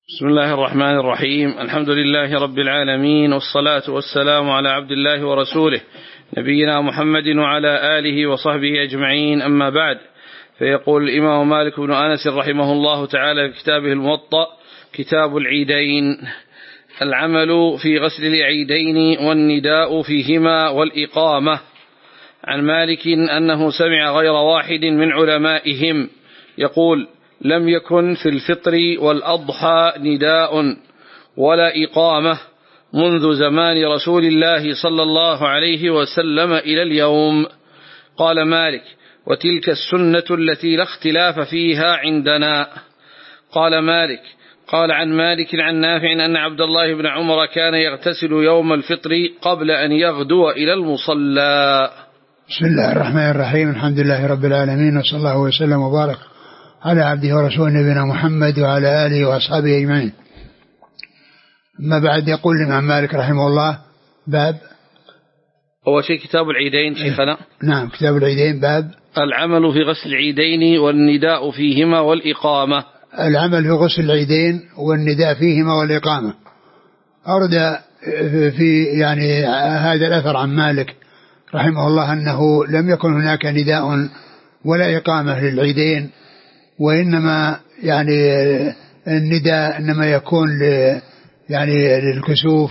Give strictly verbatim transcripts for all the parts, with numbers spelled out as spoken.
بسم الله الرحمن الرحيم. الحمد لله رب العالمين، والصلاة والسلام على عبد الله ورسوله نبينا محمد وعلى آله وصحبه أجمعين، أما بعد. فيقول الإمام مالك بن أنس رحمه الله تعالى في كتابه الموطأ كتاب العيدين: العمل في غسل العيدين والنداء فيهما والإقامة. عن مالك أنه سمع غير واحد من علمائهم يقول: لم يكن في الفطر والأضحى نداء ولا إقامة منذ زمان رسول الله صلى الله عليه وسلم إلى اليوم. قال مالك: وتلك السنة التي لا اختلاف فيها عندنا. قال مالك: قال عن مالك عن نافع أن عبد الله بن عمر كان يغتسل يوم الفطر قبل أن يغدو إلى المصلى. بسم الله الرحمن الرحيم. الحمد لله رب العالمين، وصلى الله وسلم وبارك على عبده ورسوله نبينا محمد وعلى آله وأصحابه أجمعين. أما بعد، يقول الإمام مالك رحمه الله: باب أول شيء كتاب العيدين شيخنا. نعم، كتاب العيدين. باب العمل في غسل العيدين والنداء فيهما والإقامة. العمل في غسل العيدين والنداء فيهما والإقامة. أورد في يعني هذا الأثر عن مالك رحمه الله أنه لم يكن هناك نداء ولا إقامة للعيدين، وإنما يعني النداء إنما يكون يعني للكسوف،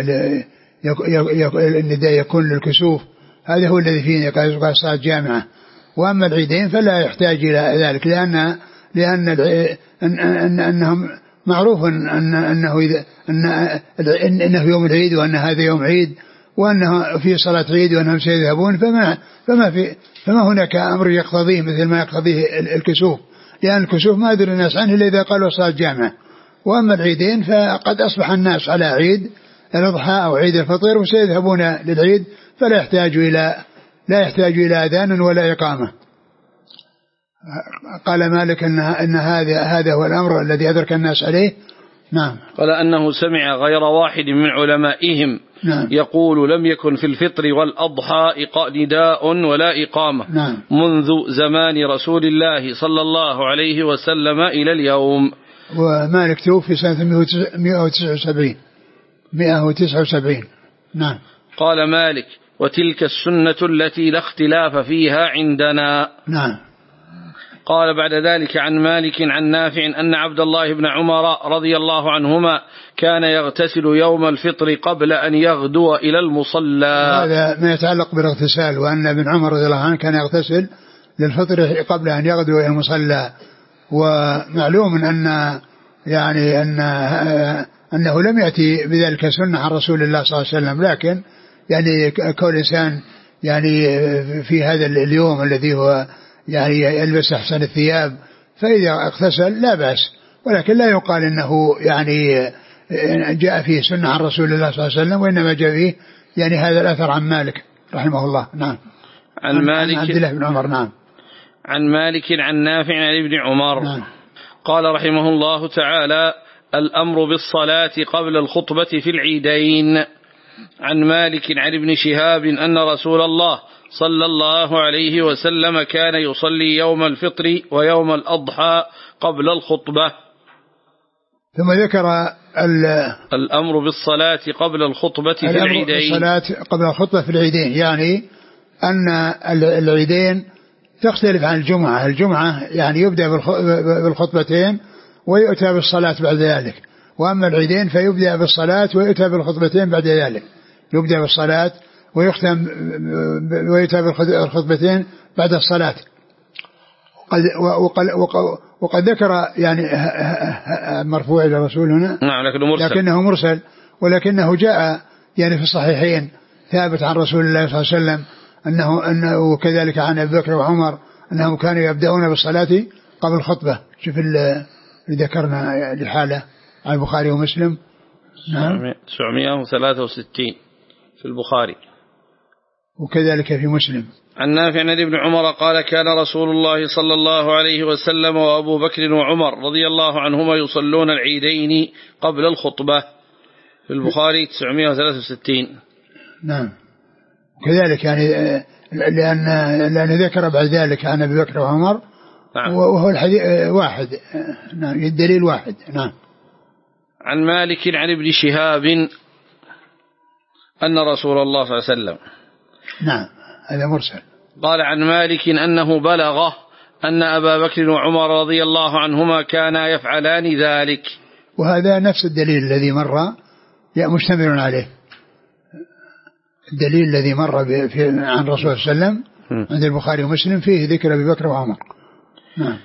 النداء يكون للكسوف، هذا هو الذي فيه قصة جامعة. وأما العيدين فلا يحتاج إلى ذلك، لأن لأن أن أنهم معروف أن أنه إذا أن أنه يوم العيد، وأن هذا يوم عيد، وأنه في صلاة عيد، وأنهم سيذهبون، فما فما في فما هناك أمر يقتضيه مثل ما يقتضيه الكسوف، لأن الكسوف ما يدري الناس عنه إلا إذا قالوا صلاة جامعة. وأما العيدين فقد أصبح الناس على عيد الأضحى أو عيد الفطر وسيذهبون للعيد، فلا يحتاج إلى لا يحتاج إلى أذان ولا إقامة. قال مالك أن أن هذا هذا هو الأمر الذي أدرك الناس عليه. نعم. قال أنه سمع غير واحد من علمائهم نعم. يقول: لم يكن في الفطر والأضحى نداء ولا إقامة نعم. منذ زمان رسول الله صلى الله عليه وسلم إلى اليوم. ومالك توفي سنة مئة وتسعة وسبعين مئة وتسعة وسبعين. نعم. قال مالك: وتلك السنة التي لا اختلاف فيها عندنا. نعم. قال بعد ذلك عن مالك عن نافع أن عبد الله بن عمر رضي الله عنهما كان يغتسل يوم الفطر قبل أن يغدو إلى المصلى. هذا ما يتعلق بالاغتسال، وأن ابن عمر رضي الله عنه كان يغتسل للفطر قبل أن يغدو إلى المصلى. ومعلوم أن يعني أن أنه لم يأتي بذلك سنة عن رسول الله صلى الله عليه وسلم، لكن يعني كل إنسان يعني في هذا اليوم الذي هو يعني يلبس أحسن الثياب، فإذا اغتسل لا بأس، ولكن لا يقال إنه يعني جاء فيه سنة عن رسول الله صلى الله عليه وسلم، وإنما جاء فيه يعني هذا الأثر عن مالك رحمه الله. نعم. عن, عن مالك عن عبد الله بن عمر. نعم. عن مالك عن نافع عن ابن عمر. نعم. قال رحمه الله تعالى: الأمر بالصلاة قبل الخطبة في العيدين. عن مالك عن ابن شهاب أن رسول الله صلى الله عليه وسلم كان يصلي يوم الفطر ويوم الأضحى قبل الخطبة. ثم ذكر الأمر بالصلاة قبل الخطبة في العيدين. الصلاة قبل الخطبة في العيدين، يعني أن العيدين تختلف عن الجمعة. الجمعة يعني يبدأ بالخطبتين ويؤتى بالصلاة بعد ذلك، وأما العيدين فيبدأ بالصلاة ويؤتى بالخطبتين بعد ذلك. يبدأ بالصلاة ويختم ويؤتى بالخطبتين بعد الصلاة. وقد, وقد, وقد ذكر يعني مرفوع إلى الرسول هنا، نعم، لكنه مرسل. لكنه مرسل، ولكنه جاء يعني في الصحيحين ثابت عن رسول الله صلى الله عليه وسلم أنه أنه كذلك عن أبي بكر وعمر أنهم كانوا يبدأون بالصلاة قبل الخطبة. شوف اللي ذكرنا الحالة عن البخاري ومسلم. نعم. تسعمائة وثلاثة وستين في البخاري، وكذلك في مسلم. عن نافع عن ابن عمر قال: كان رسول الله صلى الله عليه وسلم وأبو بكر وعمر رضي الله عنهما يصلون العيدين قبل الخطبة في البخاري تسعمائة وثلاثة وستين. نعم. كذلك يعني لأن لأن ذكر بعد ذلك عن أبي بكر وعمر. نعم. وهو الحديث واحد. نعم، الدليل واحد. نعم. عن مالك عن ابن شهاب أن رسول الله صلى الله عليه وسلم. نعم هذا مرسل. قال عن مالك أنه بلغه أن أبا بكر وعمر رضي الله عنهما كانا يفعلان ذلك. وهذا نفس الدليل الذي مر مشتمل عليه، الدليل الذي مر عن رسول صلى الله عليه وسلم عند البخاري ومسلم فيه ذكر أبي بكر وعمر. نعم.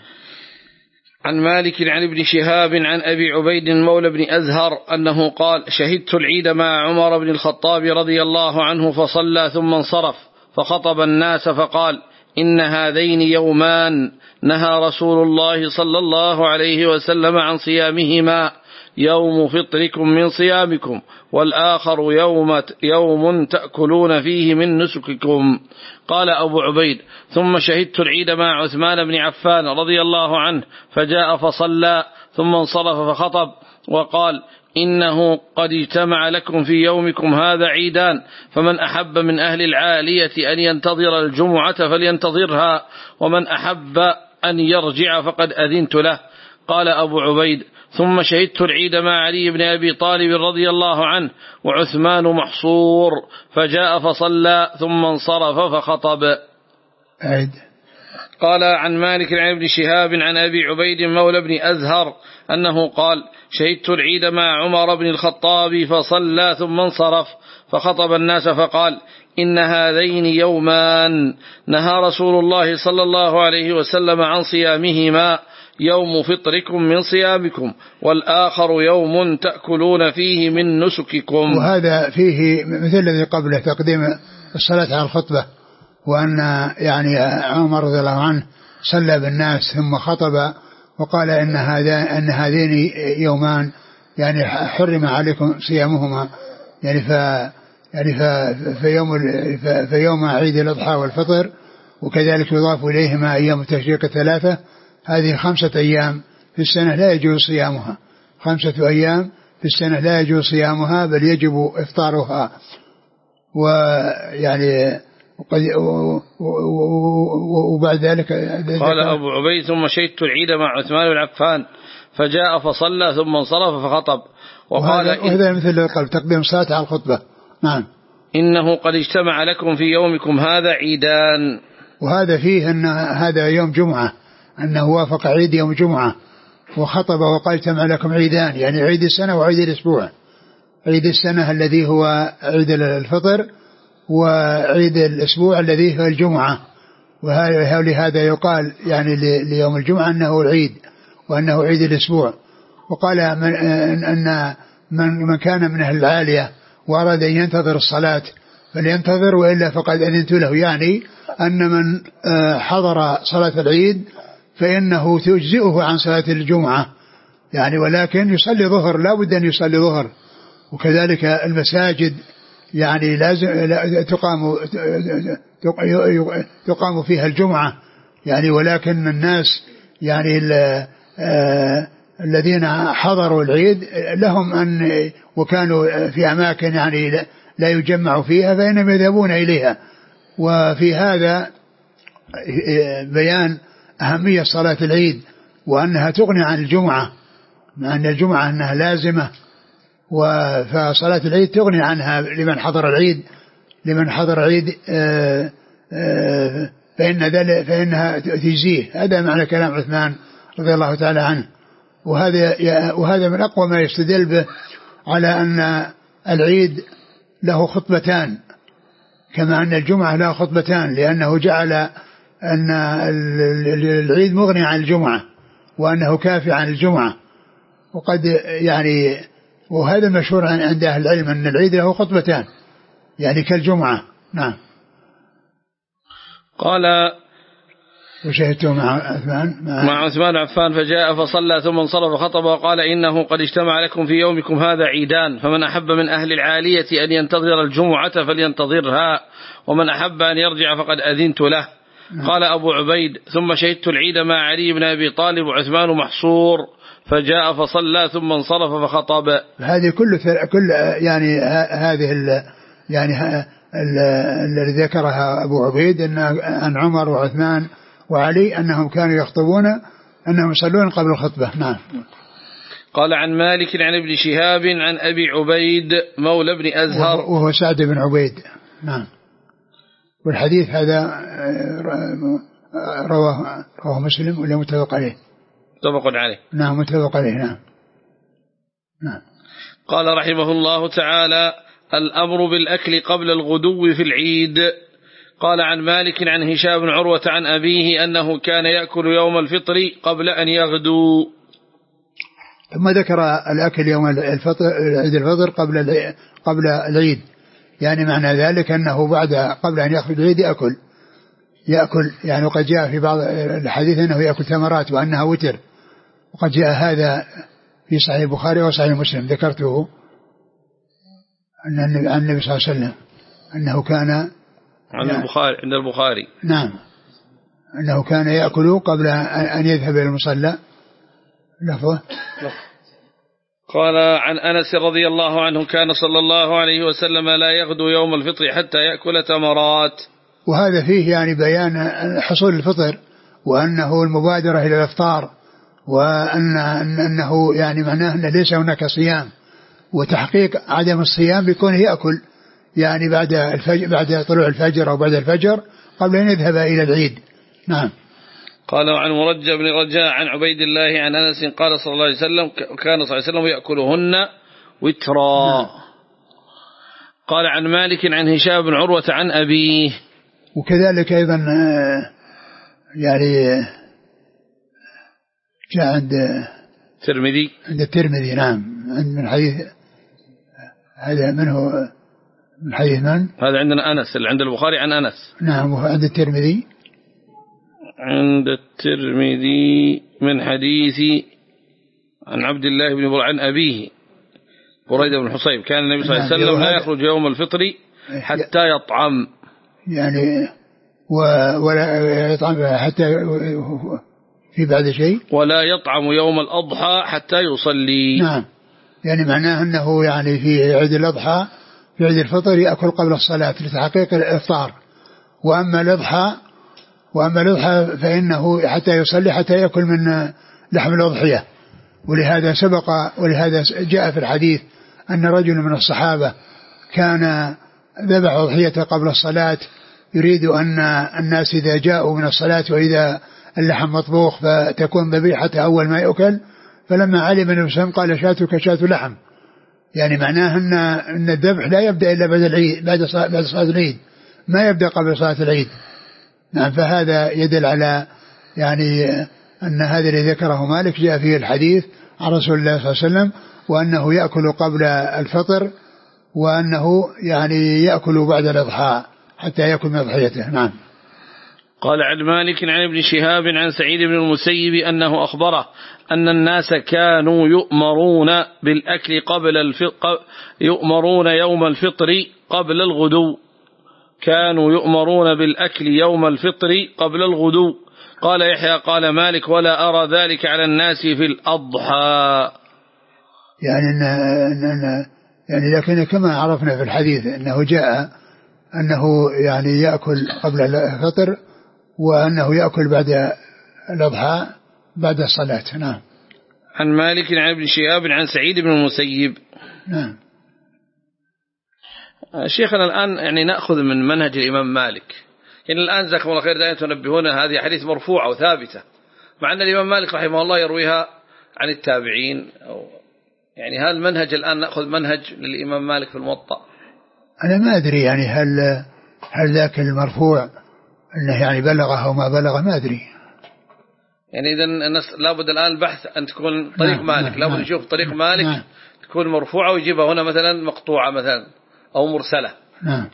عن مالك عن ابن شهاب عن أبي عبيد مولى بن أزهر أنه قال شهدت العيد مع عمر بن الخطاب رضي الله عنه فصلى ثم انصرف فخطب الناس فقال إن هذين يومان نهى رسول الله صلى الله عليه وسلم عن صيامهما، يوم فطركم من صيامكم والآخر يوم, يوم تأكلون فيه من نسككم. قال أبو عبيد ثم شهدت العيد مع عثمان بن عفان رضي الله عنه فجاء فصلى ثم انصرف فخطب وقال إنه قد اجتمع لكم في يومكم هذا عيدان، فمن أحب من أهل العالية أن ينتظر الجمعة فلينتظرها، ومن أحب أن يرجع فقد أذنت له. قال أبو عبيد ثم شهدت العيد مع علي بن أبي طالب رضي الله عنه وعثمان محصور فجاء فصلى ثم انصرف فخطب. أعد. قال عن مالك عن ابن شهاب عن أبي عبيد مولى بن أزهر أنه قال شهدت العيد مع عمر بن الخطاب فصلى ثم انصرف فخطب الناس فقال إن هذين يومان نهى رسول الله صلى الله عليه وسلم عن صيامهما، يوم فطركم من صيامكم والآخر يوم تأكلون فيه من نسككم. وهذا فيه مثل الذي قبله تقديم الصلاة على الخطبة، وأن يعني عمر رضي الله عنه صلى بالناس ثم خطب وقال إن هذا أن هذين يومان يعني حرم عليكم صيامهما، يعني ف يعني ف في يوم في يوم عيد الأضحى والفطر، وكذلك يضاف إليهما أيام التشريق الثلاثة، هذه خمسة أيام في السنة لا يجوز صيامها، خمسة أيام في السنة لا يجوز صيامها بل يجب إفطارها. ويعني وبعد ذلك قال أبو عبيد ثم شهدت العيد مع عثمان بن عفان فجاء فصلى ثم انصرف فخطب وقال وهذا, وهذا مثل قال تقديم صلاة على الخطبة. نعم. إنه قد اجتمع لكم في يومكم هذا عيدان. وهذا فيه أن هذا يوم جمعة، أنه وافق عيد يوم جمعة وخطب وقال اجتمع لكم عيدان، يعني عيد السنة وعيد الأسبوع، عيد السنة الذي هو عيد الفطر وعيد الأسبوع الذي هو الجمعة. ولهذا يقال يعني ليوم الجمعة أنه العيد وأنه عيد الأسبوع. وقال من أن من كان من أهل العالية وأراد أن ينتظر الصلاة فلينتظر وإلا فقد أذنت له، يعني أن من حضر صلاة العيد فإنه تجزئه عن صلاة الجمعة، يعني ولكن يصلي ظهر، لا بد أن يصلي ظهر. وكذلك المساجد يعني لازم تقام تقام فيها الجمعة، يعني ولكن الناس يعني الذين حضروا العيد لهم أن وكانوا في أماكن يعني لا يجمع فيها فإنهم يذهبون إليها. وفي هذا بيان أهمية صلاة العيد وأنها تغني عن الجمعة، مع أن الجمعة أنها لازمة، فصلاة العيد تغني عنها لمن حضر العيد لمن حضر العيد فإن ذلك فإنها تجزيه. هذا معنى كلام عثمان رضي الله تعالى عنه. وهذا وهذا من أقوى ما يستدل به على أن العيد له خطبتان كما أن الجمعة له خطبتان، لأنه جعل أن العيد مغني عن الجمعة وأنه كافي عن الجمعة. وقد يعني وهذا مشهور عند أهل العلم أن العيد له خطبتان يعني كالجمعة. نعم. قال وشهدته مع عثمان مع, مع عثمان عفان فجاء فصلى ثم انصرف خطب وقال إنه قد اجتمع لكم في يومكم هذا عيدان، فمن أحب من أهل العالية أن ينتظر الجمعة فلينتظرها، ومن أحب أن يرجع فقد أذنت له. قال أبو عبيد ثم شهدت العيد مع علي بن أبي طالب وعثمان محصور فجاء فصلى ثم انصرف فخطب. هذه كل كل يعني هذه ال يعني الذي ذكرها أبو عبيد أن عن عمر وعثمان وعلي أنهم كانوا يخطبون أنهم يصلون قبل الخطبة. نعم. قال عن مالك عن ابن شهاب عن أبي عبيد مولى بن أزهر وهو سعد بن عبيد. نعم. والحديث هذا رواه رواه مسلم ولا متفق عليه؟ متفق عليه. نعم متفق عليه. نعم. نعم. قال رحمه الله تعالى: الأمر بالأكل قبل الغدو في العيد. قال عن مالك عن هشام بن عروة عن أبيه أنه كان يأكل يوم الفطر قبل أن يغدو. ثم ذكر الأكل يوم الفطر عيد الفطر قبل قبل العيد، يعني معنى ذلك أنه بعد قبل أن يخرج العيد يأكل يأكل يعني وقد جاء في بعض الحديث أنه يأكل تمرات وأنها وتر، وقد جاء هذا في صحيح البخاري وصحيح مسلم ذكرته أن النبي صلى الله عليه وسلم أنه كان عن البخاري عند البخاري نعم أنه كان يأكل قبل أن يذهب إلى المصلى. لفظه قال عن أنس رضي الله عنه كان صلى الله عليه وسلم لا يغدو يوم الفطر حتى يأكل تمرات. وهذا فيه يعني بيان حصول الفطر وأنه المبادرة إلى الإفطار، وأن أنه يعني معناه أنه ليس هناك صيام، وتحقيق عدم الصيام بيكون يأكل يعني بعد الفجر بعد طلوع الفجر أو بعد الفجر قبل أن يذهب إلى العيد. نعم. قال عن مرجى بن رجاء عن عبيد الله عن أنس قال صلى الله عليه وسلم كان صلى الله عليه وسلم يأكلهن وترا. نعم. قال عن مالك عن هشام بن عروة عن أبيه. وكذلك أيضا يعني جاء عند الترمذي عند الترمذي. نعم. من حديث هذا منه من حديث من؟ هذا عندنا أنس اللي عند البخاري عن أنس. نعم. وعند الترمذي عند الترمذي من حديث عن عبد الله بن بريدة عن أبيه بريدة بن حصيب كان النبي صلى الله عليه وسلم لا يخرج يوم الفطر حتى يطعم، يعني ولا يطعم حتى في بعد شيء ولا يطعم يوم الأضحى حتى يصلي. نعم. يعني معناه أنه يعني في عيد الأضحى في عيد الفطر يأكل قبل الصلاة لتحقيق الإفطار، وأما الأضحى وأما الأضحى فإنه حتى يصلي حتى يأكل من لحم الأضحية. ولهذا سبق ولهذا جاء في الحديث أن رجل من الصحابة كان ذبح أضحيته قبل الصلاة يريد أن الناس إذا جاءوا من الصلاة وإذا اللحم مطبوخ فتكون ذبيحته أول ما يأكل، فلما علم النبي صلى الله عليه وسلم قال شاتك شات لحم، يعني معناه أن أن الذبح لا يبدأ إلا بعد العيد بعد بعد صلاة العيد، ما يبدأ قبل صلاة العيد. نعم. فهذا يدل على يعني أن هذا الذي ذكره مالك جاء فيه الحديث عن رسول الله صلى الله عليه وسلم، وأنه يأكل قبل الفطر، وأنه يعني يأكل بعد الأضحى حتى يأكل من أضحيته. نعم. قال عن مالك عن ابن شهاب عن سعيد بن المسيب أنه أخبره أن الناس كانوا يؤمرون بالأكل قبل الفطر يؤمرون يوم الفطر قبل الغدو كانوا يؤمرون بالأكل يوم الفطر قبل الغدو. قال يحيى قال مالك ولا أرى ذلك على الناس في الأضحى. يعني إن إن يعني لكن كما عرفنا في الحديث أنه جاء أنه يعني يأكل قبل الفطر وأنه يأكل بعد الأضحى بعد الصلاة. نعم. عن مالك عن ابن شهاب عن سعيد بن المسيب. نعم. شيخنا الآن يعني نأخذ من منهج الإمام مالك، يعني الآن جزاكم الله خير دائما تنبهون هذه حديث مرفوعة وثابتة، مع أن الإمام مالك رحمه الله يرويها عن التابعين، أو يعني هل منهج الآن نأخذ منهج للإمام مالك في الموطأ؟ أنا ما أدري يعني هل هل ذاك المرفوع أنه يعني بلغه أو ما بلغه ما أدري. يعني إذا لابد الآن البحث أن تكون طريق نعم مالك، نعم لابد نعم نشوف طريق مالك نعم تكون مرفوعة ويجيبها هنا مثلا مقطوعة مثلا أو مرسلة. نعم.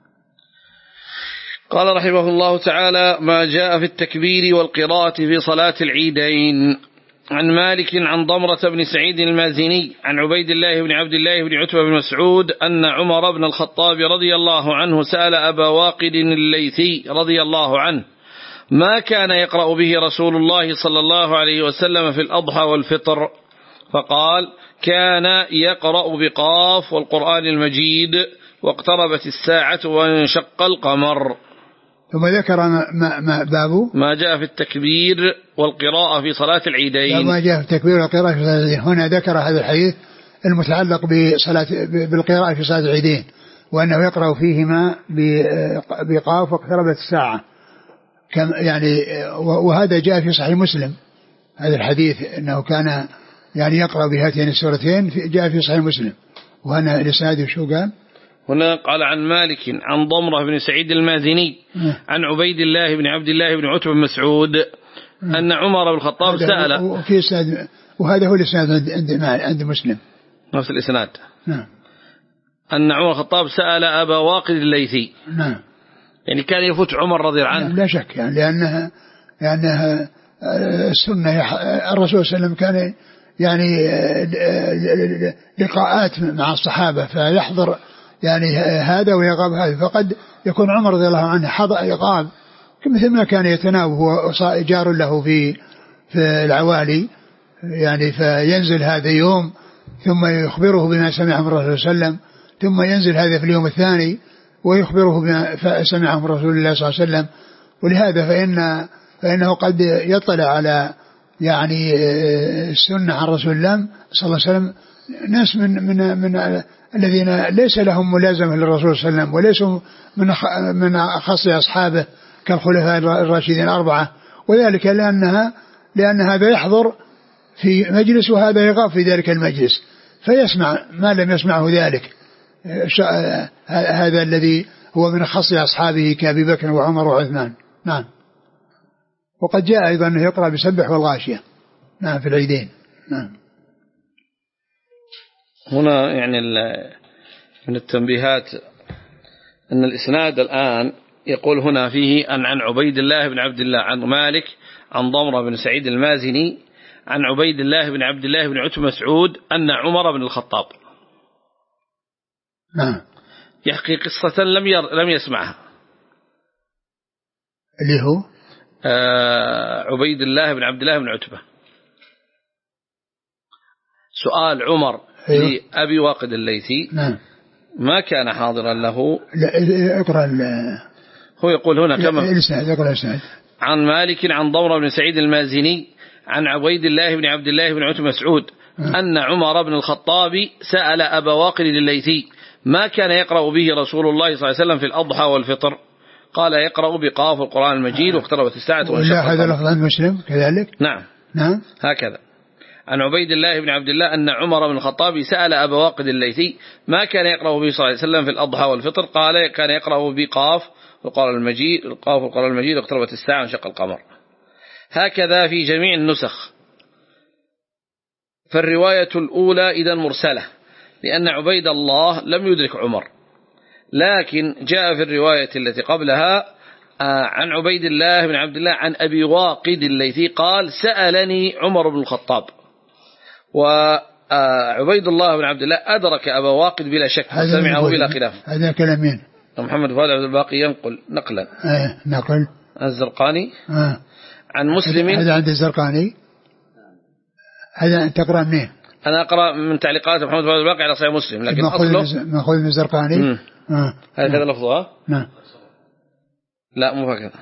قال رحمه الله تعالى ما جاء في التكبير والقراءة في صلاة العيدين. عن مالك عن ضمرة بن سعيد المازني عن عبيد الله بن عبد الله بن عتبة بن مسعود أن عمر بن الخطاب رضي الله عنه سأل أبا واقد الليثي رضي الله عنه ما كان يقرأ به رسول الله صلى الله عليه وسلم في الأضحى والفطر، فقال كان يقرأ بقاف والقرآن المجيد واقتربت الساعة وانشق القمر. ثم ذكر ما, ما, ما بابه ما جاء في التكبير والقراءة في صلاة العيدين. ما جاء في التكبير والقراءة في صلاة العيدين. هنا ذكر هذا الحديث المتعلق بصلاة بالقراءة في صلاة العيدين، وأنه يقرأ فيهما بقاف واقتربت الساعة كم يعني. وهذا جاء في صحيح مسلم، هذا الحديث أنه كان يعني يقرأ بهاتين السورتين جاء في صحيح مسلم. وأنا الإسناد شو قال؟ هنا قال عن مالك عن ضمرة بن سعيد المازني عن عبيد الله بن عبد الله بن عتبة بن مسعود أن عمر بن الخطاب سأل. وفي إسناد، وهذا هو الإسناد عند عند مسلم نفس الإسناد. نعم. أن عمر الخطاب سأل أبا واقد الليثي. نعم. يعني كان يفوت عمر رضي الله عنه. لا شك يعني لأنها لأنها السنة. الرسول صلى الله عليه وسلم كان يعني لقاءات مع الصحابة فيحضر يعني هذا ويغاب هذا، فقد يكون عمر رضي الله عنه حضر يغاب مثل ما كان يتناوب هو جار له في في العوالي يعني، فينزل هذا يوم ثم يخبره بما سمعه من الرسول صلى الله عليه وسلم، ثم ينزل هذا في اليوم الثاني ويخبره بما سمعه من رسول الله صلى الله عليه وسلم. ولهذا فإن فإنه قد يطلع على يعني السنة عن رسول الله صلى الله عليه وسلم ناس من من من الذين ليس لهم ملازمة للرسول صلى الله عليه وسلم وليسوا من من أخص أصحابه كالخلفاء الراشدين الأربعة، وذلك لأنها لأن هذا يحضر في مجلس وهذا يغاب في ذلك المجلس فيسمع ما لم يسمعه ذلك هذا الذي هو من أخص أصحابه كأبي بكر وعمر وعثمان. نعم. وقد جاء أيضا أنه يقرأ بسبح والغاشية نعم في العيدين. نعم. هنا يعني من التنبيهات أن الإسناد الآن يقول هنا فيه أن عن عبيد الله بن عبد الله عن مالك عن ضمرة بن سعيد المازني عن عبيد الله بن عبد الله بن عتبة مسعود أن عمر بن الخطاب. نعم. يحكي قصة لم ير لم يسمعها اللي هو آه عبيد الله بن عبد الله بن عتبة. سؤال عمر أيوه. لأبي واقد الليثي. نعم. ما كان حاضرا له. لا اقرأ. هو يقول هنا كما عن مالك عن ضمرة بن سعيد المازني عن عبيد الله بن عبد الله بن عتبة مسعود أن عمر بن الخطاب سأل أبا واقد الليثي ما كان يقرأ به رسول الله صلى الله عليه وسلم في الأضحى والفطر؟ قال يقرأ بقاف القرآن المجيد واقتربت الساعة وانشق القمر. هذا لفظ مسلم كذلك. نعم. نعم. هكذا. عن عبيد الله بن عبد الله أن عمر بن الخطاب سأل أبا واقد الليثي ما كان يقرأ به صلى الله عليه وسلم في الأضحى والفطر؟ قال كان يقرأ بقاف القرآن المجيد قاف القرآن المجيد واقتربت الساعة وانشق القمر. هكذا في جميع النسخ. فالرواية الأولى إذن مرسلة لأن عبيد الله لم يدرك عمر، لكن جاء في الرواية التي قبلها عن عبيد الله بن عبد الله عن أبي واقد الليثي قال سألني عمر بن الخطاب. وعبيد الله بن عبد الله أدرك أبا واقد بلا شك وسمعه بلا خلاف. هذا كلامين. محمد فؤاد عبد الباقي ينقل نقلا آه نقل الزرقاني آه. عن مسلم. هذا عند الزرقاني. هذا تقرأ منين؟ أنا أقرأ من تعليقات محمد فؤاد الباقي على صحيح مسلم لكن أصله مأخوذ من الزرقاني. آه. هكذا لفظها. نعم. لا مو هكذا.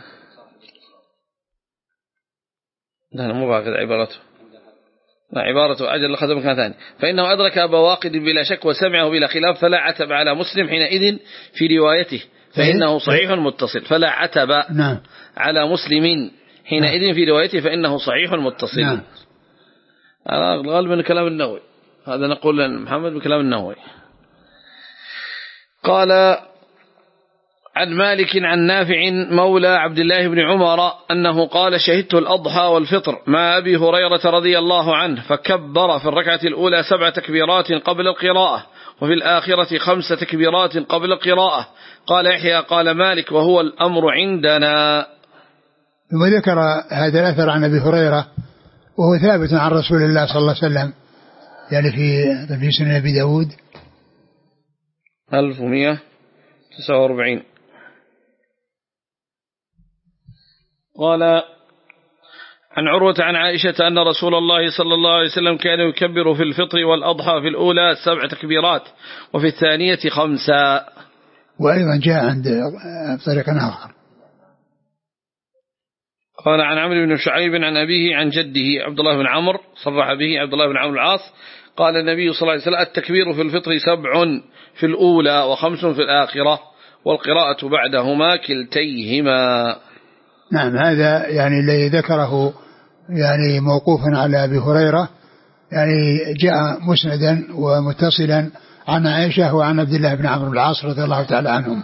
لا مو هكذا عبارته. لا عبارته أجل لخذ مكان ثاني. فإنه أدرك أبا واقد بلا شك وسمعه بلا خلاف فلا عتب على مسلم حينئذ في روايته فإنه صحيح متصل. فلا عتب نعم. على مسلم حينئذ في روايته فإنه صحيح متصل. نعم. هذا غالبا من كلام النووي. هذا نقول محمد بكلام النووي. قال عن مالك عن نافع مولى عبد الله بن عمر أنه قال شهدت الأضحى والفطر مع أبي هريرة رضي الله عنه فكبر في الركعة الأولى سبع تكبيرات قبل القراءة وفي الآخرة خمس تكبيرات قبل القراءة. قال يحيى قال مالك وهو الأمر عندنا. ثم ذكر هذا الأثر عن أبي هريرة وهو ثابت عن رسول الله صلى الله عليه وسلم يعني في في سنن أبي داود ألف ومئة وتسعة وأربعين. قال عن عروة عن عائشة أن رسول الله صلى الله عليه وسلم كان يكبر في الفطر والأضحى في الأولى سبع تكبيرات وفي الثانية خمسة. وأيضا جاء عند طريق آخر قال عن عمرو بن شعيب عن أبيه عن جده عبد الله بن عمرو صرح به عبد الله بن عمرو العاص قال النبي صلى الله عليه وسلم التكبير في الفطر سبع في الأولى وخمس في الآخرة والقراءة بعدهما كلتيهما. نعم هذا يعني الذي ذكره يعني موقوفا على أبي هريرة يعني جاء مسندا ومتصلا عن عائشة وعن عبد الله بن عمرو العاص رضي الله تعالى عنهم.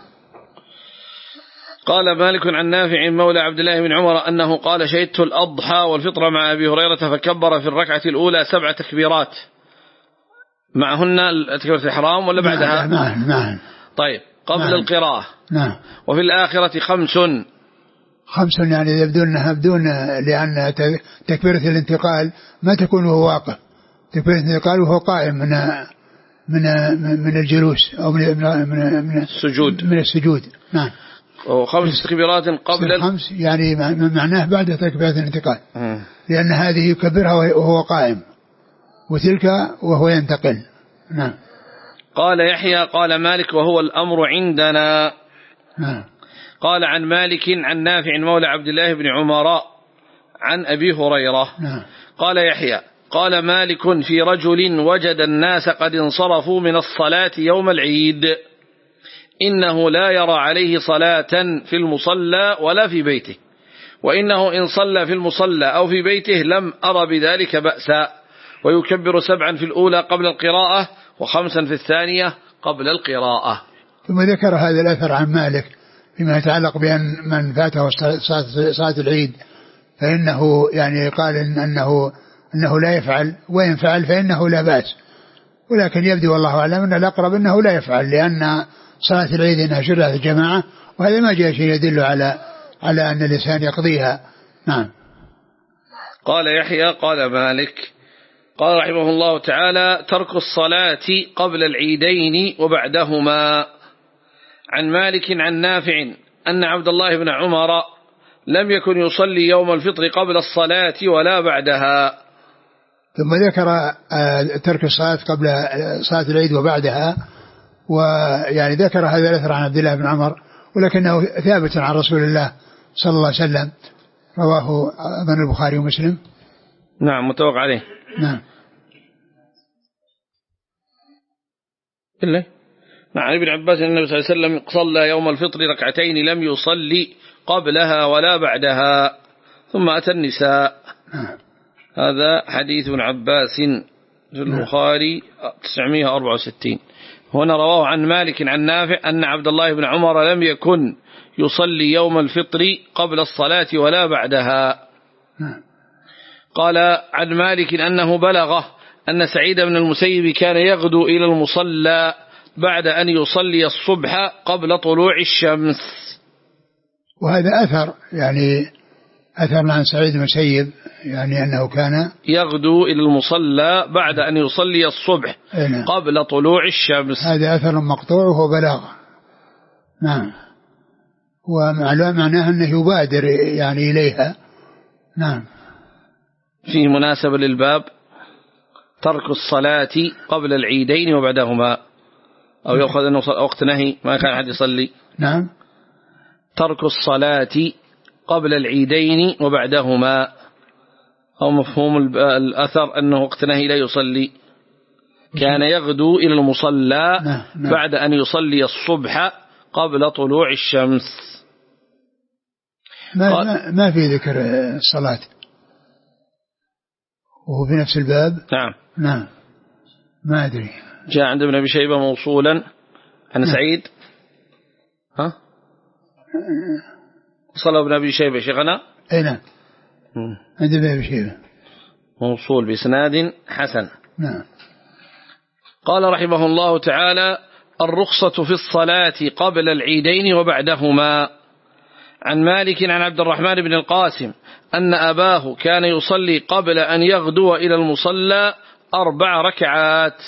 قال مالك عن نافع مولى عبد الله بن عمر أنه قال شهدت الأضحى والفطر مع أبي هريرة فكبر في الركعة الأولى سبع تكبيرات معهن تكبيرة الإحرام ولا بعدها؟ نعم نعم. طيب قبل نعم. القراءة. نعم. وفي الآخرة خمس خمس يعني يبدونها بدون لأن تكبيرة الانتقال ما تكون وهو واقف، تكبيرة الانتقال وهو قائم من من من الجلوس أو من من من السجود من السجود. نعم. وخمس تكبيرات قبل خمس يعني معناه بعد تكبيرة الانتقال لأن هذه يكبرها وهو قائم وتلك وهو ينتقل. نعم. قال يحيى قال مالك وهو الأمر عندنا. نعم. قال عن مالك عن نافع مولى عبد الله بن عمر عن أبي هريرة. نعم. قال يحيى قال مالك في رجل وجد الناس قد انصرفوا من الصلاة يوم العيد إنه لا يرى عليه صلاة في المصلى ولا في بيته، وإنه إن صلى في المصلى أو في بيته لم أرى بذلك بأسا، ويكبر سبعا في الأولى قبل القراءة وخمسا في الثانية قبل القراءة. ثم ذكر هذا الأثر عن مالك فيما يتعلق بأن من فاته صلاة العيد فإنه يعني قال إن أنه, أنه لا يفعل، وإن فعل فإنه لا بأس، ولكن يبدو والله أعلم أن الأقرب أنه لا يفعل لأن صلاة العيد إنها شرعت الجماعة، وهذا ما جاء شيء يدل على على أن الإنسان يقضيها. نعم. قال يحيى قال مالك قال رحمه الله تعالى ترك الصلاة قبل العيدين وبعدهما. عن مالك عن نافع أن عبد الله بن عمر لم يكن يصلي يوم الفطر قبل الصلاة ولا بعدها. ثم ذكر ترك الصلاة قبل صلاة العيد وبعدها، ويعني ذكر هذا الأثر عن عبد الله بن عمر ولكنه ثابت عن رسول الله صلى الله عليه وسلم، رواه أظن البخاري ومسلم. نعم متفق عليه. نعم. إلا عن ابن عباس أن النبي صلى الله عليه وسلم صلى يوم الفطر ركعتين لم يصلي قبلها ولا بعدها، ثم أتى النساء. نعم. هذا حديث ابن عباس في البخاري تسعمائة وأربعة وستين. هنا رواه عن مالك عن نافع أن عبد الله بن عمر لم يكن يصلي يوم الفطر قبل الصلاة ولا بعدها. نعم. قال عن مالك أنه بلغه أن سعيد بن المسيب كان يغدو إلى المصلى بعد أن يصلي الصبح قبل طلوع الشمس. وهذا أثر يعني أثر عن سعيد بن المسيب يعني أنه كان يغدو إلى المصلى بعد أن يصلي الصبح قبل طلوع الشمس. هذا أثر مقطوع وهو بلاغ. نعم. ومعلوم معناه أنه يبادر يعني إليها. نعم. فيه مناسبة للباب ترك الصلاة قبل العيدين وبعدهما، أو يأخذ أنه وقت نهي ما كان أحد يصلي. نعم. ترك الصلاة قبل العيدين وبعدهما، أو مفهوم الأثر أنه وقت نهي لا يصلي، كان يغدو إلى المصلى نعم. بعد أن يصلي الصبح قبل طلوع الشمس. ما, ما, ما في ذكر الصلاة وهو في نفس الباب. نعم. نعم. ما أدري. جاء عند ابن أبي شيبة موصولا عن نعم. سعيد ها صلى ابن أبي شيبة شيخنا. أي نعم. عند ابن أبي شيبة موصول بإسناد حسن. نعم. قال رحمه الله تعالى الرخصة في الصلاة قبل العيدين وبعدهما. عن مالك عن عبد الرحمن بن القاسم أن أباه كان يصلي قبل أن يغدو إلى المصلى أربع ركعات.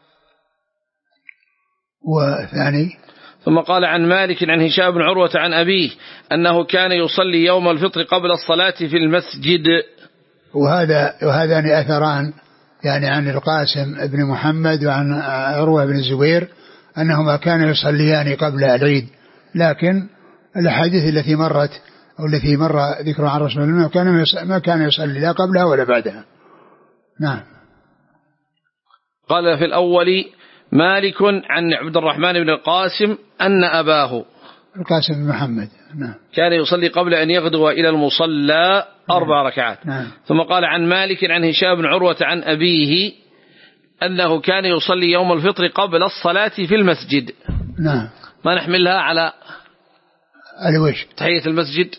وثاني ثم قال عن مالك عن هشام بن عروة عن أبيه أنه كان يصلي يوم الفطر قبل الصلاة في المسجد. وهذا وهذان أثران يعني عن القاسم بن محمد وعن عروة بن الزبير أنهما كانوا يصليان قبل العيد، لكن الأحاديث التي مرت أو التي مر ذكرها عن رسول الله كان ما كان يصلي لا قبلها ولا بعدها. نعم. قال في الأول مالك عن عبد الرحمن بن القاسم أن أباه القاسم بن محمد نعم كان يصلي قبل أن يغدو إلى المصلى أربع ركعات. نعم. ثم قال عن مالك عن هشام بن عروة عن أبيه أنه كان يصلي يوم الفطر قبل الصلاة في المسجد. نعم. ما نحملها على على وش تحية المسجد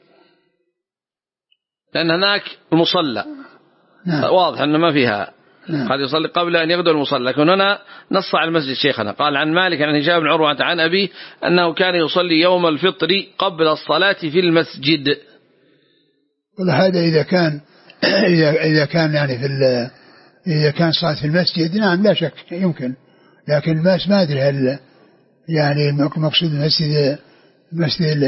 لأن هناك المصلى. نعم. واضح أنه ما فيها. نعم. قد يصلي قبل أن يغدو المصلى، لكن هنا نص على المسجد شيخنا. قال عن مالك عن هشام بن عروة عن أبيه أنه كان يصلي يوم الفطر قبل الصلاة في المسجد. وهذا إذا كان إذا إذا كان يعني في إذا كان صلاة في المسجد نعم لا شك يمكن، لكن ما ما أدري هل يعني المقصود المسجد مسجد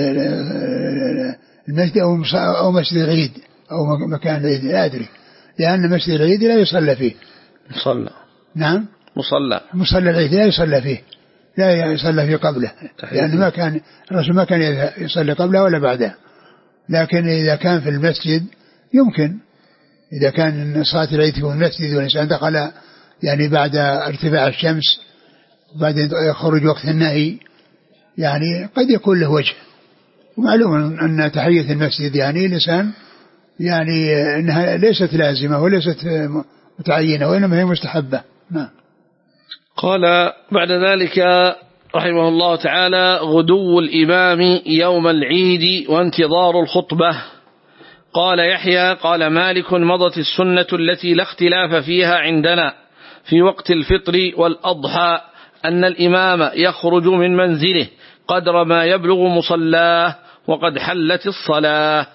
المسجد أو أو مسجد العيد أو مكان العيد لا أدري، لأن مسجد العيد لا يصلى فيه. مصلى. نعم. مصلى. مصلى العيد لا يصلى فيه، لا يصلى فيه قبله، لأن ما كان الرسول ما كان يصلي قبله ولا بعده. لكن إذا كان في المسجد يمكن، إذا كان صلاة العيد في المسجد والإنسان دخل يعني بعد ارتفاع الشمس بعد خروج وقت النهي يعني قد يكون له وجه. ومعلوم أن تحية المسجد يعني لسان يعني أنها ليست لازمة وليست متعينة وإنما هي مستحبة. نعم. قال بعد ذلك رحمه الله تعالى غدو الإمام يوم العيد وانتظار الخطبة. قال يحيى قال مالك مضت السنة التي لا اختلاف فيها عندنا في وقت الفطر والأضحى أن الإمام يخرج من منزله قدر ما يبلغ مصلاه وقد حلت الصلاة.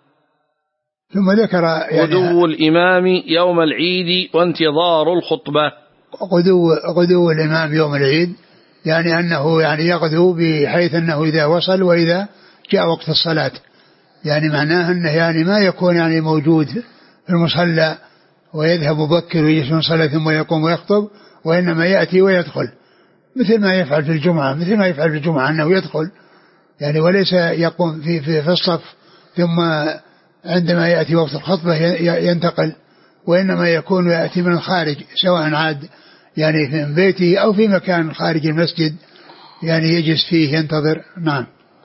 ثم ذكر يعني غدو الإمام يوم العيد وانتظار الخطبة. غدو, غدو الإمام يوم العيد يعني أنه يعني يغدو بحيث أنه إذا وصل وإذا جاء وقت الصلاة، يعني معناه أنه يعني ما يكون يعني موجود في المصلى ويذهب مبكر ويجلس المصلى ثم يقوم ويخطب، وإنما يأتي ويدخل مثل ما يفعل في الجمعة مثل ما يفعل في الجمعة أنه يدخل يعني وليس يقوم في, في, في الصف ثم عندما يأتي وقت الخطبة ينتقل، وإنما يكون يأتي من الخارج سواء عاد يعني في بيته أو في مكان خارج المسجد يعني يجلس فيه ينتظر. نعم.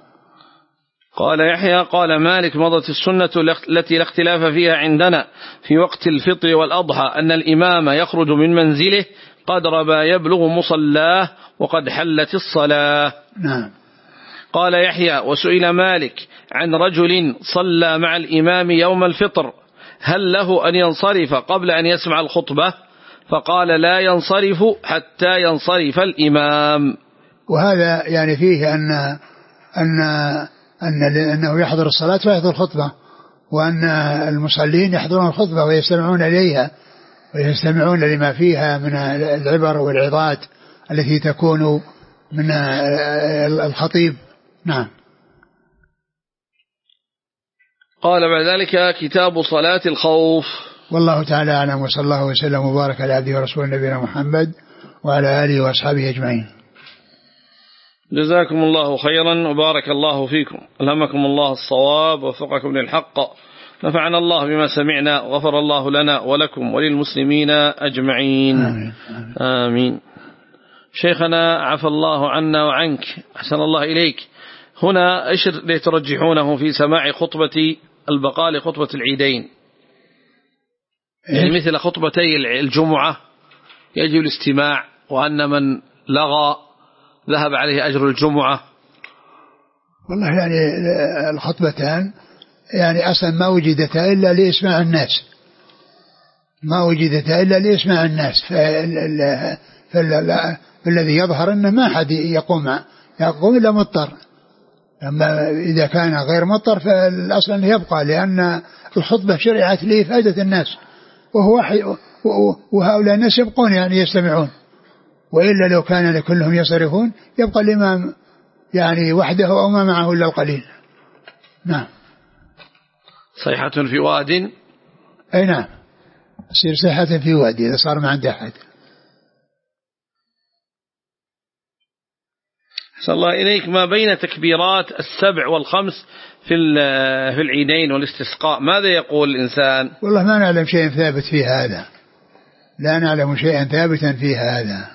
قال يحيى قال مالك مضت السنة التي لا اختلاف فيها عندنا في وقت الفطر والأضحى أن الإمام يخرج من منزله قدر ما يبلغ مصلاه وقد حلت الصلاة. نعم. قال يحيى وسئل مالك عن رجل صلى مع الإمام يوم الفطر هل له أن ينصرف قبل أن يسمع الخطبة؟ فقال لا ينصرف حتى ينصرف الإمام. وهذا يعني فيه أن أن أن أنه يحضر الصلاة ويحضر الخطبة، وأن المصلين يحضرون الخطبة ويستمعون إليها ويستمعون لما فيها من العبر والعظات التي تكون من الخطيب. نعم. قال بعد ذلك كتاب صلاة الخوف. والله تعالى أعلم، وصلى الله وسلم وبارك على عبده ورسوله نبينا محمد وعلى آله وأصحابه أجمعين. جزاكم الله خيرا وبارك الله فيكم، ألهمكم الله الصواب ووفقكم للحق، نفعنا الله بما سمعنا وغفر الله لنا ولكم وللمسلمين أجمعين. آمين. آمين. آمين. شيخنا عفى الله عنا وعنك، أحسن الله إليك، هنا إيش اللي ترجحونه في سماع خطبة البقاء لخطبة العيدين؟ يعني مثل خطبتي الجمعة يجب الاستماع، وأن من لغى ذهب عليه أجر الجمعة. والله يعني الخطبتان يعني أصلا ما وجدتا إلا ليسمع الناس، ما وجدتا إلا ليسمع الناس، فالذي يظهر أنه ما حد يقوم يقوم إلا مضطر، أما إذا كان غير مضطر فالأصل أنه يبقى، لأن الخطبة شرعت لإفادة الناس، وهو وهؤلاء الناس يبقون يعني يستمعون، وإلا لو كان كلهم يصرفون يبقى الإمام يعني وحده أو ما معه إلا القليل. نعم. صيحة في واد. أي نعم، يصير صيحة في واد إذا صار ما عنده أحد. صلى الله إليك، ما بين تكبيرات السبع والخمس في في العيدين والاستسقاء ماذا يقول الإنسان؟ والله ما نعلم شيء ثابت في هذا، لا نعلم شيئا ثابتا في هذا.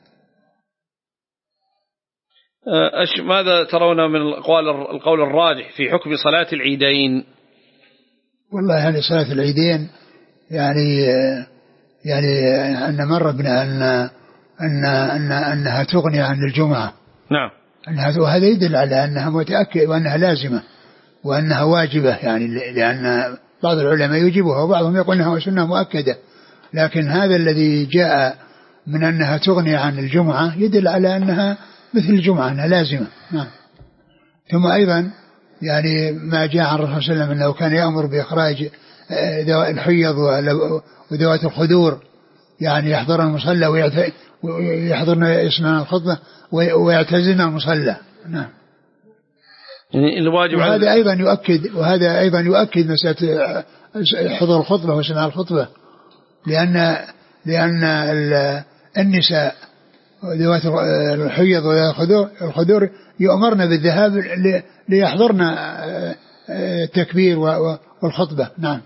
أش ماذا ترون من القول القول الراجح في حكم صلاة العيدين؟ والله يعني صلاة العيدين يعني يعني أن مر بنا أن أن أن أنها تغني عن الجمعة. نعم. أنها وهذا يدل على أنها متأكد وأنها لازمة وأنها واجبة، يعني لأن بعض العلماء يجيبها وبعضهم يقول أنها سنة مؤكدة، لكن هذا الذي جاء من أنها تغني عن الجمعة يدل على أنها مثل الجمعة أنها لازمة. نعم. ثم أيضا يعني ما جاء عن الرسول صلى الله عليه وسلم أنه كان يأمر بإخراج الحيض وذوات الخدور، يعني يحضرن المصلى ويحضرن يسمعن الخطبة ويعتزلن المصلى. نعم. يعني الواجب وهذا أيضا يؤكد وهذا أيضا يؤكد مسألة حضور الخطبة وسماع الخطبة، لأن لأن النساء ذوات الحيض وذوات الخدور يؤمرن بالذهاب ليحضرن التكبير والخطبة. نعم.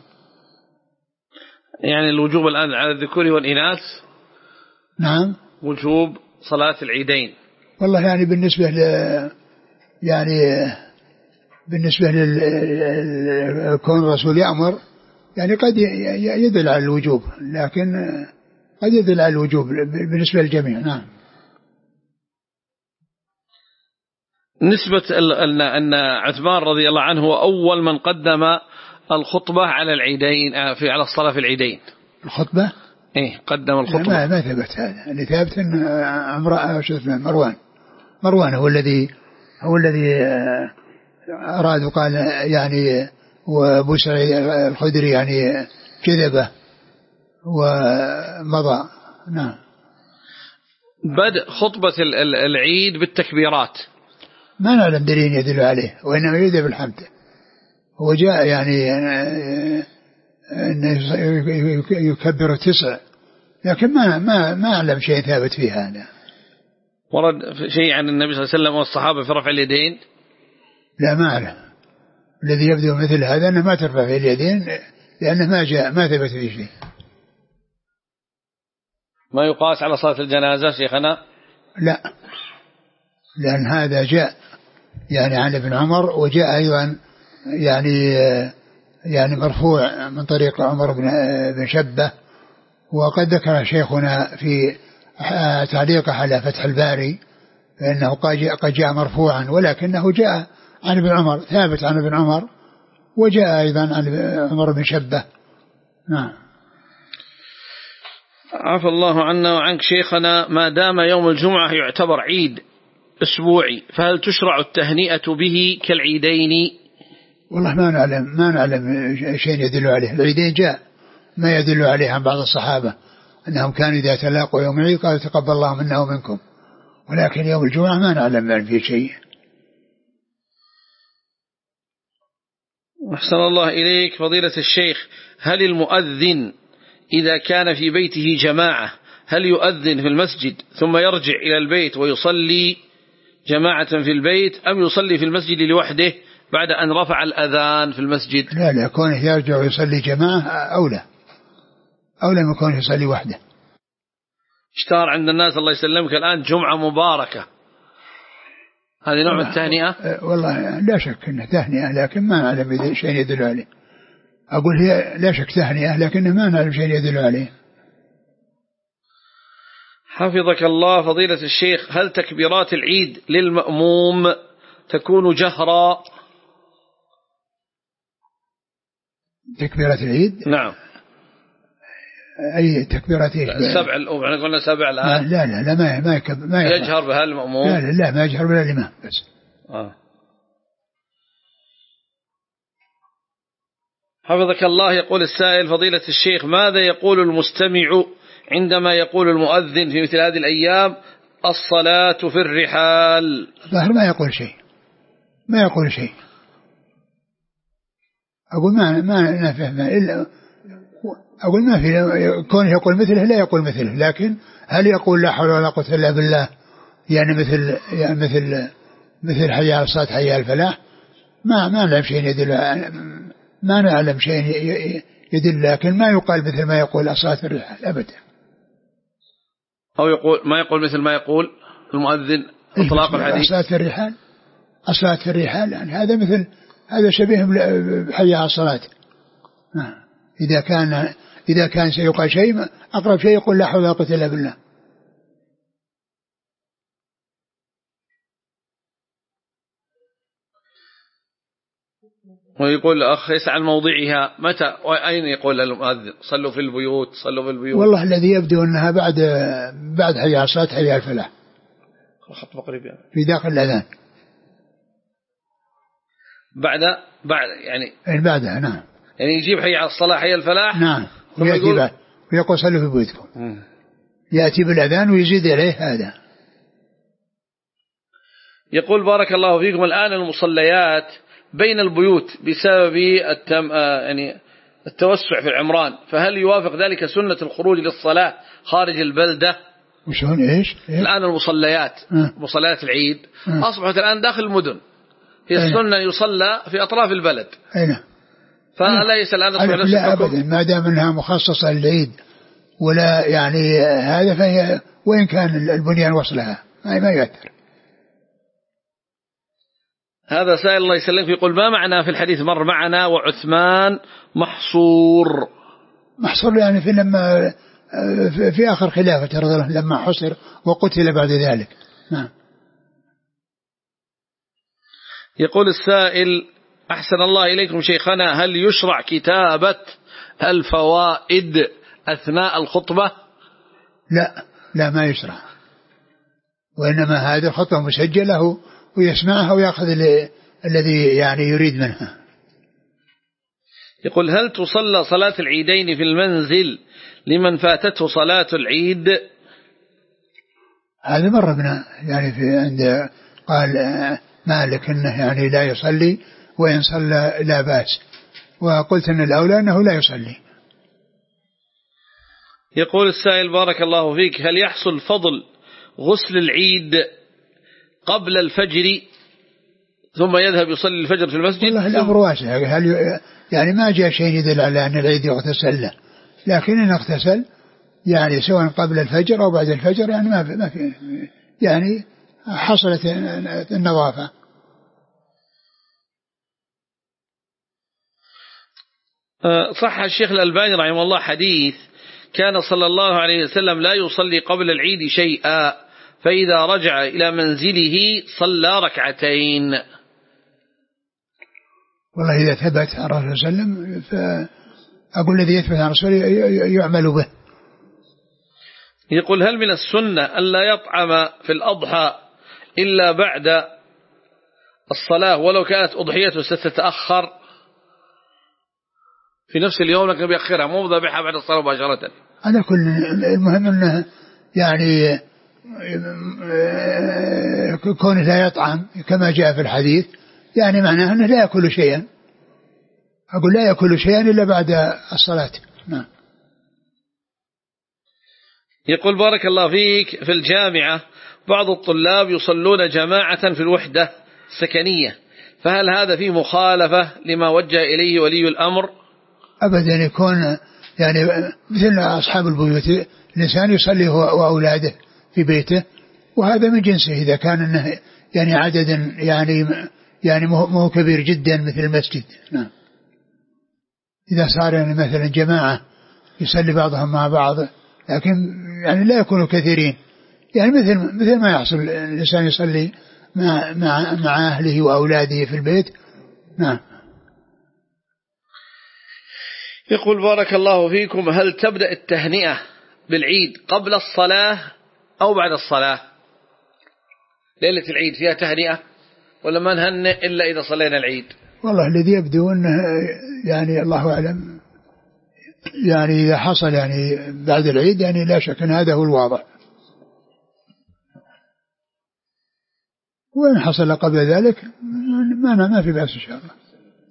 يعني الوجوب الآن على الذكور والإناث. نعم. وجوب صلاة العيدين. والله يعني بالنسبة ل يعني بالنسبة لكون الرسول يأمر يعني قد يدل على الوجوب، لكن قد يدل على الوجوب بالنسبة للجميع. نعم. نسبة أن عثمان رضي الله عنه هو أول من قدم الخطبة على العيدين في على الصلاة في العيدين. الخطبة؟ إيه قدم الخطبة. ما ما ثبت هذا، اللي ثابت أن عمرو مروان مروان هو الذي هو الذي أراد وقال يعني وأبو سعيد الخدري يعني كذبه ومضى. نعم. بدء خطبة العيد بالتكبيرات ما نعلم دليل يدل عليه، وإنما يدل بالحمد. هو جاء يعني أن يكبر تسع، لكن ما ما ما أعلم شيء ثابت في هذا. ورد شيء عن النبي صلى الله عليه وسلم والصحابة في رفع اليدين؟ لا ما أعلم. الذي يبدو مثل هذا أنه ما ترفع في اليدين، لأنه ما جاء ما ثبت فيه شيء. ما يقاس على صلاة الجنازة شيخنا؟ لا، لأن هذا جاء يعني عن ابن عمر، وجاء أيضا يعني يعني مرفوع من طريق عمر بن شبة، وقد ذكر شيخنا في تعليقه على فتح الباري فإنه قد جاء مرفوعا، ولكنه جاء عن ابن عمر، ثابت عن ابن عمر، وجاء أيضا عن عمر بن شبة. نعم. عفى الله عنا وعنك شيخنا، ما دام يوم الجمعة يعتبر عيد أسبوعي، فهل تشرع التهنئة به كالعيدين؟ والله ما نعلم ما نعلم شيء يدل عليه. العيدين جاء ما يدل عليه عن بعض الصحابة أنهم كانوا إذا تلاقوا يوم العيد قالوا تقبل الله منا ومنكم، ولكن يوم الجمعة ما نعلم فيه شيء. أحسن الله إليك فضيلة الشيخ، هل المؤذن إذا كان في بيته جماعة هل يؤذن في المسجد ثم يرجع إلى البيت ويصلي جماعة في البيت، أم يصلي في المسجد لوحده بعد أن رفع الأذان في المسجد؟ لا لا، كونه يرجع ويصلي جماعة أولى أولى من كونه يصلي وحده. اشتهر عند الناس الله يسلمك الآن جمعة مباركة، هذه نوع من التهنئة؟ والله لا شك أنه تهنئة، لكن ما نعلم شيء يدل عليه. أقول هي لا شك تهنئة، لكن ما نعلم شيء يدل عليه. حفظك الله فضيلة الشيخ، هل تكبيرات العيد للمأموم تكون جهرا؟ تكبيرات العيد؟ نعم. أي تكبيرات إيش؟ السبع الأولى، احنا قلنا سبع الآن. لا لا لا ما ما ما يجهر بها المأموم؟ لا لا لا ما يجهر بها الإمام بس. آه. حفظك الله. يقول السائل فضيلة الشيخ، ماذا يقول المستمع عندما يقول المؤذن في مثل هذه الأيام الصلاة في الرحال؟ ظاهر ما يقول شيء ما يقول شيء أقول ما ما نفهم إلا أقول ما في كونه يقول مثله لا يقول مثله، لكن هل يقول لا حول ولا قوة إلا بالله يعني مثل يعني مثل مثل حي على الصلاة حي على الفلاح ما ما نعلم شيء يدل ما نعلم شيء يدل، لكن ما يقال مثل ما يقول الصلاة الرحال أبدا، أو يقول ما يقول مثل ما يقول المؤذن إطلاق الحديث الصلاة الرحال الصلاة الرحال يعني هذا مثل هذا شبيه بحي على الصلاة. إذا كان إذا كان سيقال شيء أقرب شيء يقول لا حول ولا قوة إلا بالله. ويقول الأخ يسأل عن موضعها متى وأين يقول المؤذن صلوا في البيوت صلوا في البيوت. والله الذي يبدو أنها بعد بعد حي على الصلاة حي على الفلاح خطبة قريبة في داخل الأذان بعد بعد يعني بعدها. نعم يعني يجيب حي على الصلاة حي الفلاح. نعم ويأتي بعد ويقول صلوا في بيوتكم. يأتي بالأذان ويزيد عليه هذا. يقول بارك الله فيكم الآن المصليات بين البيوت بسبب التم يعني التوسع في العمران، فهل يوافق ذلك سنة الخروج للصلاة خارج البلدة؟ وشون إيش؟ إيه؟ الآن المصليات أه؟ مصليات العيد أه؟ أصبحت الآن داخل المدن، هي السنة يصلى في أطراف البلد. أين؟ فلا يسأل هذا السؤال. لا أبدا ما دام أنها مخصصة للعيد ولا يعني هذا فهي وإن كان البنيان وصلها ما يؤثر. هذا سائل الله يسلمك يقول ما معنى في الحديث مر معنا وعثمان محصور؟ محصور يعني في لما في آخر خلافة رضي الله لما حصر وقتل بعد ذلك. نعم. يقول السائل أحسن الله إليكم شيخنا هل يشرع كتابة الفوائد أثناء الخطبة؟ لا لا ما يشرع، وإنما هذه الخطبة مسجلة ويسمعها ويأخذ الذي يعني يريد منها. يقول هل تصلى صلاة العيدين في المنزل لمن فاتته صلاة العيد؟ هذا مر بنا يعني في عند قال مالك انه يعني لا يصلي وإن صلى لا بأس، وقلت ان الأولى أنه لا يصلي. يقول السائل بارك الله فيك هل يحصل فضل غسل العيد قبل الفجر ثم يذهب يصلي الفجر في المسجد؟ والله الأمر واسع، هل يعني ما جاء شيء يدل على أن العيد يغتسل له، لكن إن اغتسل يعني سواء قبل الفجر أو بعد الفجر يعني ما في ما في يعني حصلت النظافة. صح الشيخ الألباني رحمه الله حديث كان صلى الله عليه وسلم لا يصلي قبل العيد شيئا فإذا رجع إلى منزله صلى ركعتين. والله إذا ثبت عن الرسول صلى الله عليه وسلم فأقول الذي يثبت عن الرسول يعمل به. يقول هل من السنة ألا يطعم في الأضحى إلا بعد الصلاة ولو كانت أضحيته ستتأخر في نفس اليوم لكن بيأخرها مو ذبحها بعد الصلاة مباشرة؟ على كل المهم أنه يعني كونه لا يطعم كما جاء في الحديث يعني معناه أنه لا يأكل شيئا، أقول لا يأكل شيئا إلا بعد الصلاة. نعم. يقول بارك الله فيك في الجامعة بعض الطلاب يصلون جماعة في الوحدة السكنية، فهل هذا فيه مخالفة لما وجه إليه ولي الأمر؟ أبدا يكون يعني مثل أصحاب البيوت الإنسان يصلي هو وأولاده في بيته وهذا من جنسه إذا كان إنه يعني عددا يعني يعني مو كبير جدا مثل المسجد. نعم. إذا صار يعني مثلا جماعة يصلي بعضهم مع بعض لكن يعني لا يكونوا كثيرين يعني مثل مثل ما يحصل الإنسان يصلي مع مع مع أهله وأولاده في البيت. نعم. يقول بارك الله فيكم هل تبدأ التهنئة بالعيد قبل الصلاة أو بعد الصلاة؟ ليلة العيد فيها تهنئة ولا ما نهنئ إلا إذا صلينا العيد؟ والله الذي يبدو أنه يعني الله أعلم يعني إذا حصل يعني بعد العيد يعني لا شك أن هذا هو الواضح، وإن حصل قبل ذلك ما ما في بأس إن شاء الله.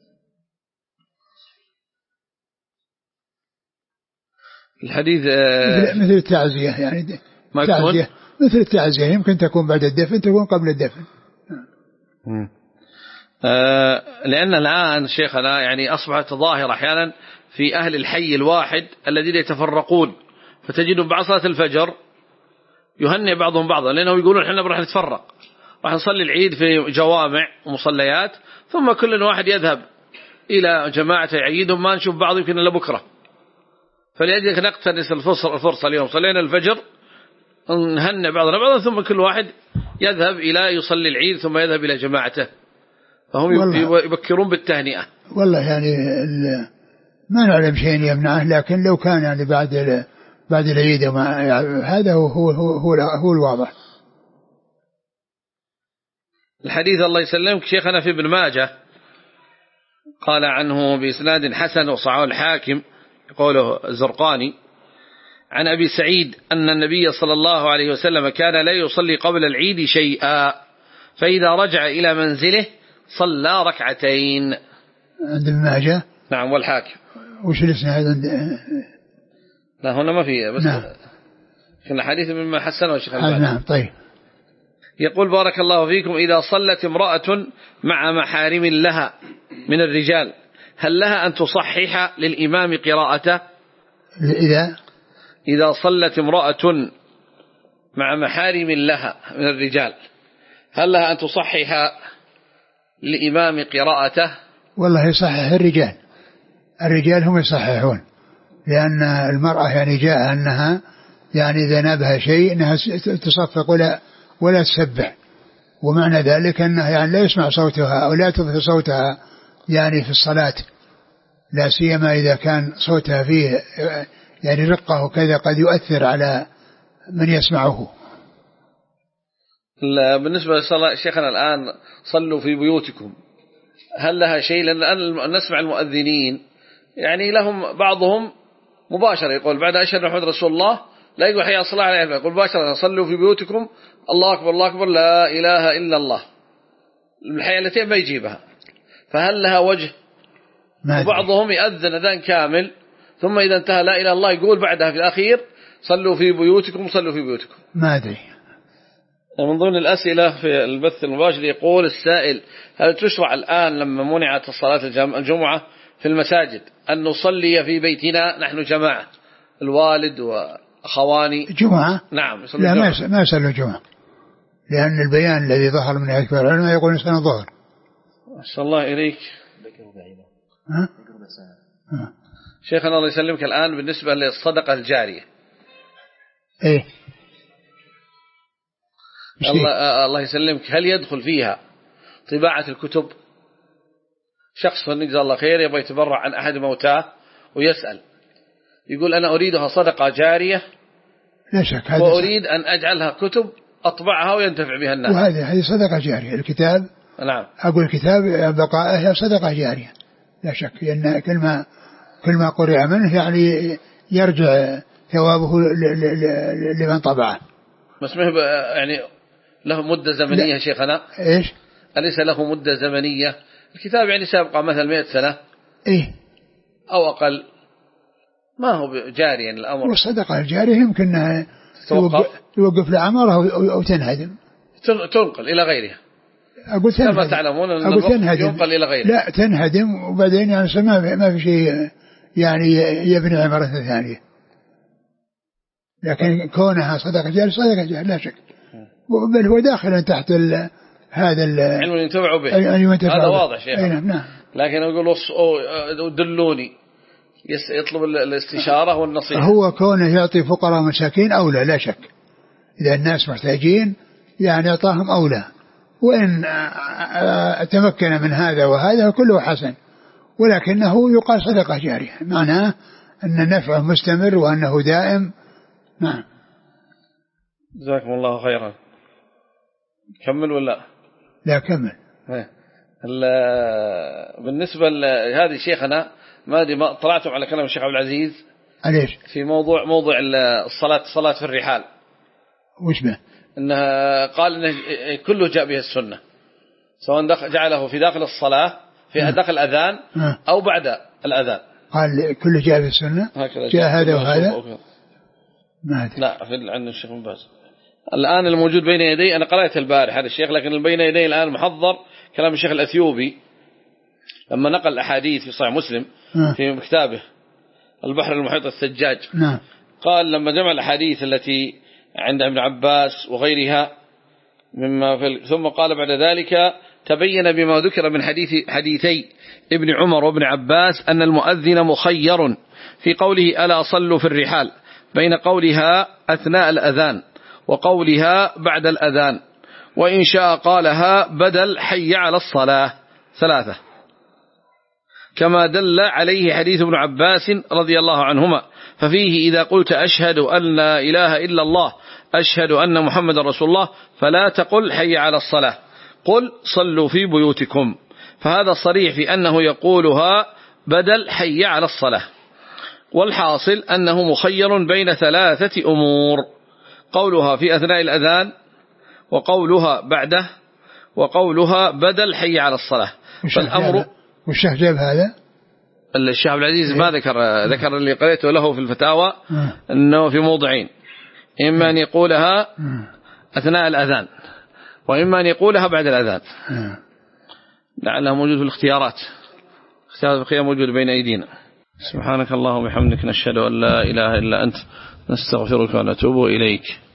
الحديث مثل, مثل التعزية يعني ما التعزية مثل التعزية يمكن تكون بعد الدفن تكون قبل الدفن. آه لأن الآن شيخنا يعني أصبحت ظاهرة أحيانا في أهل الحي الواحد الذين يتفرقون، فتجدهم بعد صلاة الفجر يهنئ بعضهم بعضا، لأنه يقولون إحنا بنروح نتفرق، راح نصلي العيد في جوامع ومصليات، ثم كل واحد يذهب إلى جماعة يعيدهم، ما نشوف بعض يمكن إلا بكرة. فلذلك نقتنس الفرصة اليوم، صلينا الفجر نهنئ بعضنا بعضا، ثم كل واحد يذهب إلى يصلي العيد ثم يذهب إلى جماعته، فهم يبكرون بالتهنئة. والله يعني ما نعلم شيء يمنعه، لكن لو كان يعني بعد بعد العيد يعني هذا هو هو هو, هو الواضح. الحديث الله يسلمك شيخنا في ابن ماجه قال عنه بإسناد حسن وصححه الحاكم قوله الزرقاني عن أبي سعيد أن النبي صلى الله عليه وسلم كان لا يصلي قبل العيد شيئا، فإذا رجع إلى منزله صلى ركعتين. عند ابن ماجه نعم والحاكم. وش الاسناد عند؟ لا هنا ما فيه، بس نعم. كنا حديث مما حسنه الشيخ الباني. نعم طيب. يقول بارك الله فيكم إذا صلت امرأة مع محارم لها من الرجال هل لها أن تصحح للإمام قراءته؟ إذا إذا صلت امرأة مع محارم لها من الرجال هل لها أن تصحح للإمام قراءته؟ والله يصحح الرجال، الرجال هم يصححون، لأن المرأة يعني جاء أنها يعني إذا نابها شيء أنها تصفق ولا ولا تسبح، ومعنى ذلك أنها يعني لا يسمع صوتها أو لا تظهر صوتها يعني في الصلاة، لا سيما إذا كان صوتها فيه يعني رقة وكذا قد يؤثر على من يسمعه. بالنسبة للصلاة شيخنا الآن صلوا في بيوتكم هل لها شيء؟ لأن الآن نسمع المؤذنين يعني لهم بعضهم مباشرة يقول بعد أشهد محمد رسول الله لا يقول حي على الصلاة عليه، يقول مباشرة صلوا في بيوتكم الله أكبر الله أكبر لا إله إلا الله، الحيالتين ما يجيبها، فهل لها وجه؟ وبعضهم يأذن أذان كامل ثم إذا انتهى لا إله إلا الله يقول بعدها في الأخير صلوا في بيوتكم صلوا في بيوتكم. ما أدري. من ضمن الأسئلة في البث المباشر يقول السائل هل تشرع الآن لما منعت الصلاة الجمعة في المساجد أن نصلي في بيتنا نحن جماعة الوالد وأخواني جمعة؟ نعم. لا ما يصلوا جمعة، لأن البيان الذي ظهر من أكبر العلماء يقول إنسان ظهر. أسأل الله إليك. ها؟ شيخنا الله يسلمك الآن بالنسبة للصدقة الجارية إيه الله, الله يسلمك هل يدخل فيها طباعة الكتب؟ شخص جزاه الله خير يبغى يتبرع عن أحد موتاه ويسأل يقول أنا أريدها صدقة جارية لا شك وأريد أن أجعلها كتب أطبعها وينتفع بها الناس. وهذه هذه صدقة جارية. الكتاب نعم أقول الكتاب بقائه صدقة جارية لا شك، لأن كل ما كل ما قرئ منه يعني يرجع ثوابه لمن طبعه. بس ما يعني له مدة زمنية لا. شيخنا إيش؟ أليس له مدة زمنية؟ الكتاب يعني سابقا مثلا مئة سنة إيه أو أقل، ما هو جاري يعني الأمر. والصدقة الجارية يمكن يوقف, يوقف لعمره أو تنهدم تنقل إلى غيرها. أقول تنهدم كما تعلمون أن أقول تنهدم ينقل إلى غيرها. لا تنهدم وبعدين يعني ما ما في شيء يعني يبني عمارة ثانية، لكن كونها صدقة جارية صدقة جارية لا شك، بل هو داخل تحت ال هذا علم ينتفع به، هذا واضح شيخ. نعم. لكن يقول دلوني يطلب الاستشارة والنصيحة. هو كونه يعطي فقراء مساكين أولى لا شك، إذا الناس محتاجين يعني أعطاهم أولى، وإن تمكن من هذا وهذا كله حسن، ولكنه يقال صدقة جارية معناه أن نفعه مستمر وأنه دائم. نعم. جزاكم الله خيرا. كمل ولا لا كمل. بالنسبة لهذه شيخنا ما أدري ما طلعتم على كلام الشيخ عبد العزيز عليش في موضوع موضوع الصلاة الصلاة في الرحال وش به؟ إنها قال إنه كله جاء به السنة، سواء جعله في داخل الصلاة في أه. داخل الأذان أه. أو بعد الأذان. قال كله جاء به السنة جاء هذا وهذا ما أدري. لا في عند الشيخ بن باز الآن الموجود بين يدي أنا قرأت البارح هذا الشيخ، لكن بين يدي الآن محضر كلام الشيخ الأثيوبي لما نقل الأحاديث في صحيح مسلم في كتابه البحر المحيط السجاج، قال لما جمع الأحاديث التي عند ابن عباس وغيرها مما في ثم قال بعد ذلك تبين بما ذكر من حديث حديثي ابن عمر وابن عباس أن المؤذن مخير في قوله ألا صلوا في الرحال بين قولها أثناء الأذان وقولها بعد الأذان، وإن شاء قالها بدل حي على الصلاة ثلاثة، كما دل عليه حديث ابن عباس رضي الله عنهما، ففيه إذا قلت أشهد أن لا إله إلا الله أشهد أن محمد رسول الله فلا تقل حي على الصلاة، قل صلوا في بيوتكم، فهذا صريح في أنه يقولها بدل حي على الصلاة. والحاصل أنه مخير بين ثلاثة أمور، قولها في أثناء الأذان وقولها بعده وقولها بدل حي على الصلاة. فالأمر والشيخ جاب هذا الشيخ عبد العزيز ما ذكر ذكر اللي قريته له في الفتاوى أنه في موضعين، إما أن يقولها أثناء الأذان وإما أن يقولها بعد الأذان، لعلها موجود في الاختيارات، اختيارات الفقهية موجود بين أيدينا. سبحانك اللهم وبحمدك نشهد أن لا إله إلا أنت نستغفرك ونتوب إليك.